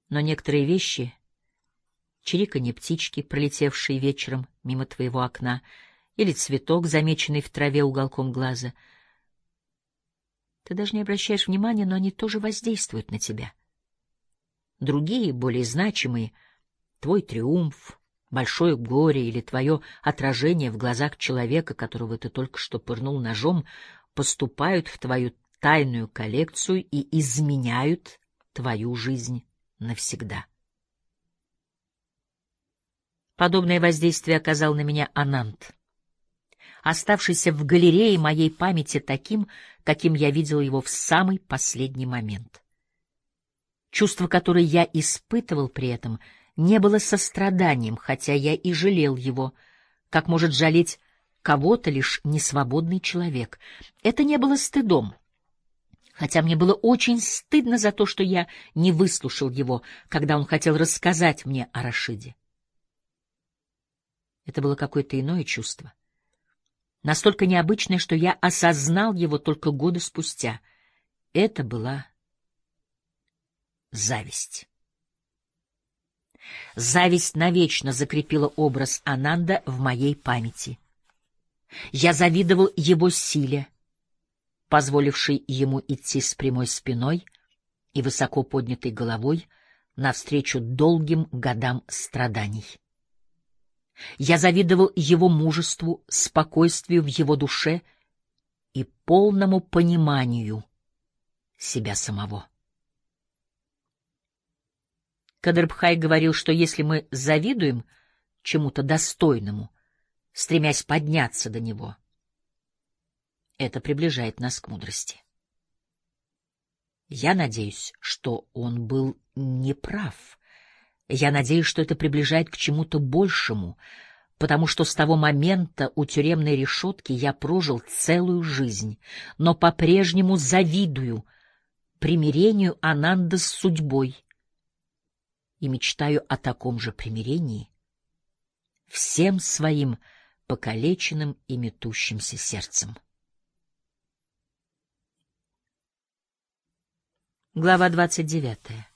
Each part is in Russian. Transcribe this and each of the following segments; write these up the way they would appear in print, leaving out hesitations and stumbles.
Но некоторые вещи, чириканье птички, пролетевшие вечером мимо твоего окна, или цветок, замеченный в траве уголком глаза, ты даже не обращаешь внимания, но они тоже воздействуют на тебя. Другие, более значимые, твой триумф, большое горе или твое отражение в глазах человека, которого ты только что пырнул ножом, поступают в твою тайную коллекцию и изменяют твою жизнь навсегда. Подобное воздействие оказал на меня Ананд, оставшийся в галерее моей памяти таким, каким я видел его в самый последний момент. Чувство, которое я испытывал при этом, не было состраданием, хотя я и жалел его, как может жалеть кого-то лишь несвободный человек. Это не было стыдом, хотя мне было очень стыдно за то, что я не выслушал его, когда он хотел рассказать мне о Рашиде. Это было какое-то иное чувство, настолько необычное, что я осознал его только годы спустя. Это была зависть. Зависть навечно закрепила образ Ананда в моей памяти. Я завидовал его силе, позволившей ему идти с прямой спиной и высоко поднятой головой навстречу долгим годам страданий. Я завидовал его мужеству, спокойствию в его душе и полному пониманию себя самого. Кадрбхай говорил, что если мы завидуем чему-то достойному, стремясь подняться до него, это приближает нас к мудрости. Я надеюсь, что он был неправ. Я надеюсь, что это приближает к чему-то большему, потому что с того момента у тюремной решетки я прожил целую жизнь, но по-прежнему завидую примирению Ананда с судьбой и мечтаю о таком же примирении всем своим покалеченным и метущимся сердцем. Глава 29.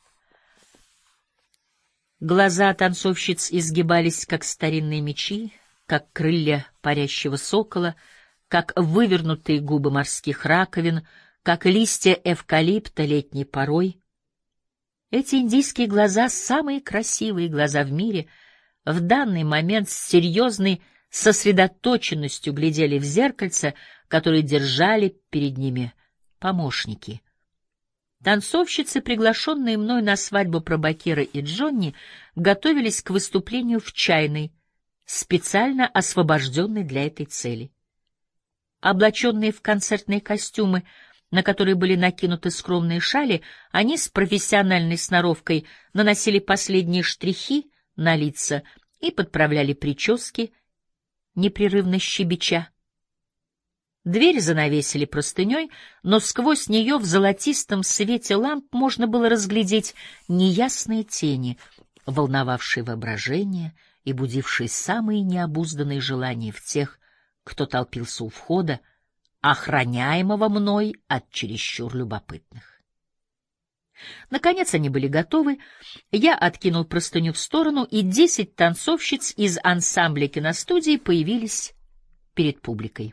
Глаза танцовщиц изгибались, как старинные мечи, как крылья парящего сокола, как вывернутые губы морских раковин, как листья эвкалипта летней порой. Эти индийские глаза — самые красивые глаза в мире, в данный момент с серьезной сосредоточенностью глядели в зеркальце, которое держали перед ними помощники. Танцовщицы, приглашенные мной на свадьбу Прабакера и Джонни, готовились к выступлению в чайной, специально освобожденной для этой цели. Облаченные в концертные костюмы, на которые были накинуты скромные шали, они с профессиональной сноровкой наносили последние штрихи на лица и подправляли прически, непрерывно щебеча. Дверь занавесили простыней, но сквозь нее в золотистом свете ламп можно было разглядеть неясные тени, волновавшие воображение и будившие самые необузданные желания в тех, кто толпился у входа, охраняемого мной от чересчур любопытных. Наконец они были готовы, я откинул простыню в сторону, и 10 танцовщиц из ансамбля киностудии появились перед публикой.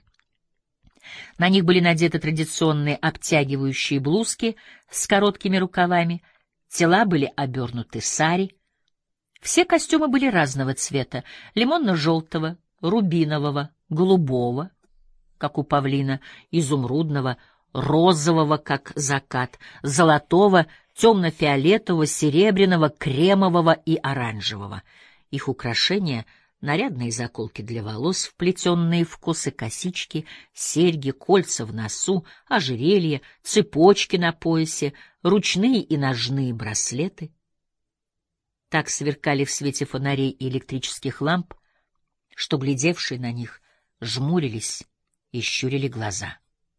На них были надеты традиционные обтягивающие блузки с короткими рукавами, тела были обернуты сари. Все костюмы были разного цвета — лимонно-желтого, рубинового, голубого, как у павлина, изумрудного, розового, как закат, золотого, темно-фиолетового, серебряного, кремового и оранжевого. Их украшения — нарядные заколки для волос, вплетенные в косы косички, серьги, кольца в носу, ожерелья, цепочки на поясе, ручные и ножные браслеты. Так сверкали в свете фонарей и электрических ламп, что глядевшие на них жмурились и щурили глаза.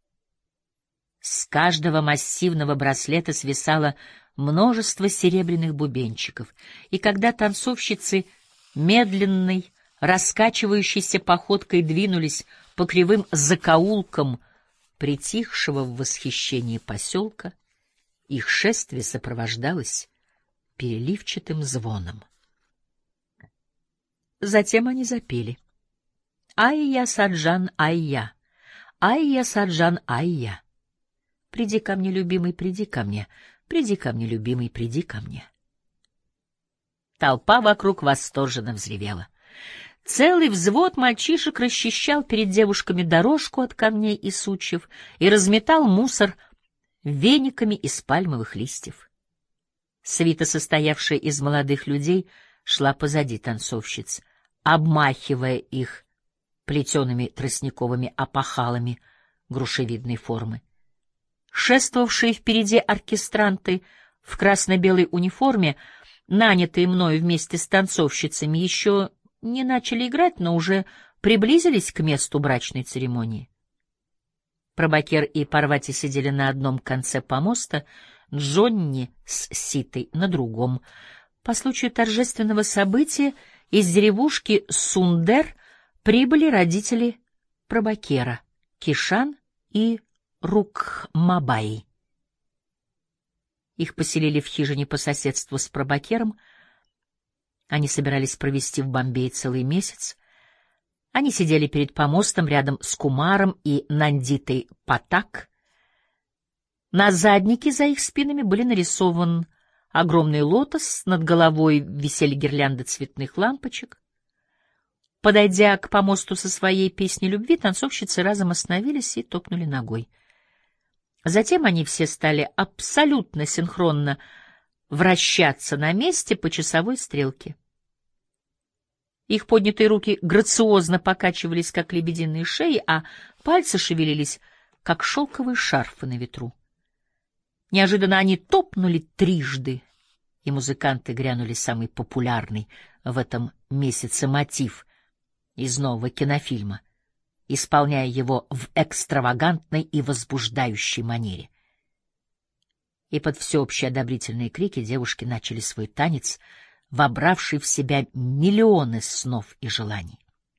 С каждого массивного браслета свисало множество серебряных бубенчиков, и когда танцовщицы медленной, раскачивающейся походкой двинулись по кривым закоулкам притихшего в восхищении поселка, их шествие сопровождалось переливчатым звоном. Затем они запели. «Ай-я, Саджан, ай-я! Ай-я, Саджан, ай-я! Приди ко мне, любимый, приди ко мне! Приди ко мне, любимый, приди ко мне!» Толпа вокруг восторженно взревела. Целый взвод мальчишек расчищал перед девушками дорожку от камней и сучьев и разметал мусор вениками из пальмовых листьев. Свита, состоявшая из молодых людей, шла позади танцовщиц, обмахивая их плетеными тростниковыми опахалами грушевидной формы. Шествовавшие впереди оркестранты в красно-белой униформе, нанятые мною вместе с танцовщицами, еще не начали играть, но уже приблизились к месту брачной церемонии. Пробакер и Парвати сидели на одном конце помоста, Джонни с Ситой на другом. По случаю торжественного события из деревушки Сундер прибыли родители Пробакера, Кишан и Рукмабаи. Их поселили в хижине по соседству с Пробакером. Они собирались провести в Бомбее целый месяц. Они сидели перед помостом рядом с Кумаром и Нандитой Патак. На заднике за их спинами были нарисован огромный лотос, над головой висели гирлянды цветных лампочек. Подойдя к помосту со своей песней любви, танцовщицы разом остановились и топнули ногой. Затем они все стали абсолютно синхронно вращаться на месте по часовой стрелке. Их поднятые руки грациозно покачивались, как лебединые шеи, а пальцы шевелились, как шелковые шарфы на ветру. Неожиданно они топнули трижды, и музыканты грянули самый популярный в этом месяце мотив из нового кинофильма, исполняя его в экстравагантной и возбуждающей манере. И под всеобщие одобрительные крики девушки начали свой танец, вобравший в себя миллионы снов и желаний.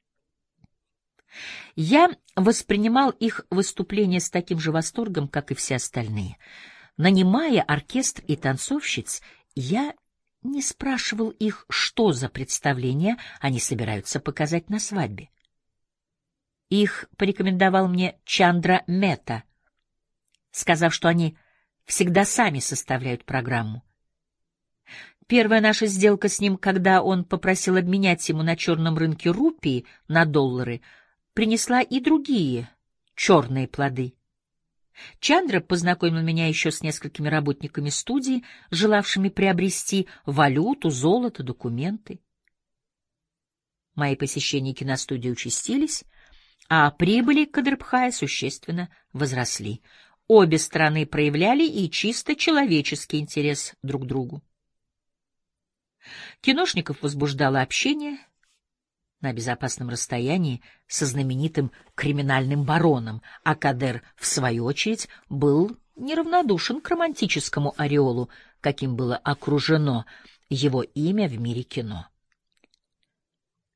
Я воспринимал их выступления с таким же восторгом, как и все остальные. Нанимая оркестр и танцовщиц, я не спрашивал их, что за представление они собираются показать на свадьбе. Их порекомендовал мне Чандра Мета, сказав, что они всегда сами составляют программу. Первая наша сделка с ним, когда он попросил обменять ему на черном рынке рупии на доллары, принесла и другие черные плоды. Чандра познакомил меня еще с несколькими работниками студии, желавшими приобрести валюту, золото, документы. Мои посещения киностудии участились, а прибыли Кадрбхая существенно возросли. Обе стороны проявляли и чисто человеческий интерес друг к другу. Киношников возбуждало общение на безопасном расстоянии со знаменитым криминальным бароном, а Кадер, в свою очередь, был неравнодушен к романтическому ореолу, каким было окружено его имя в мире кино.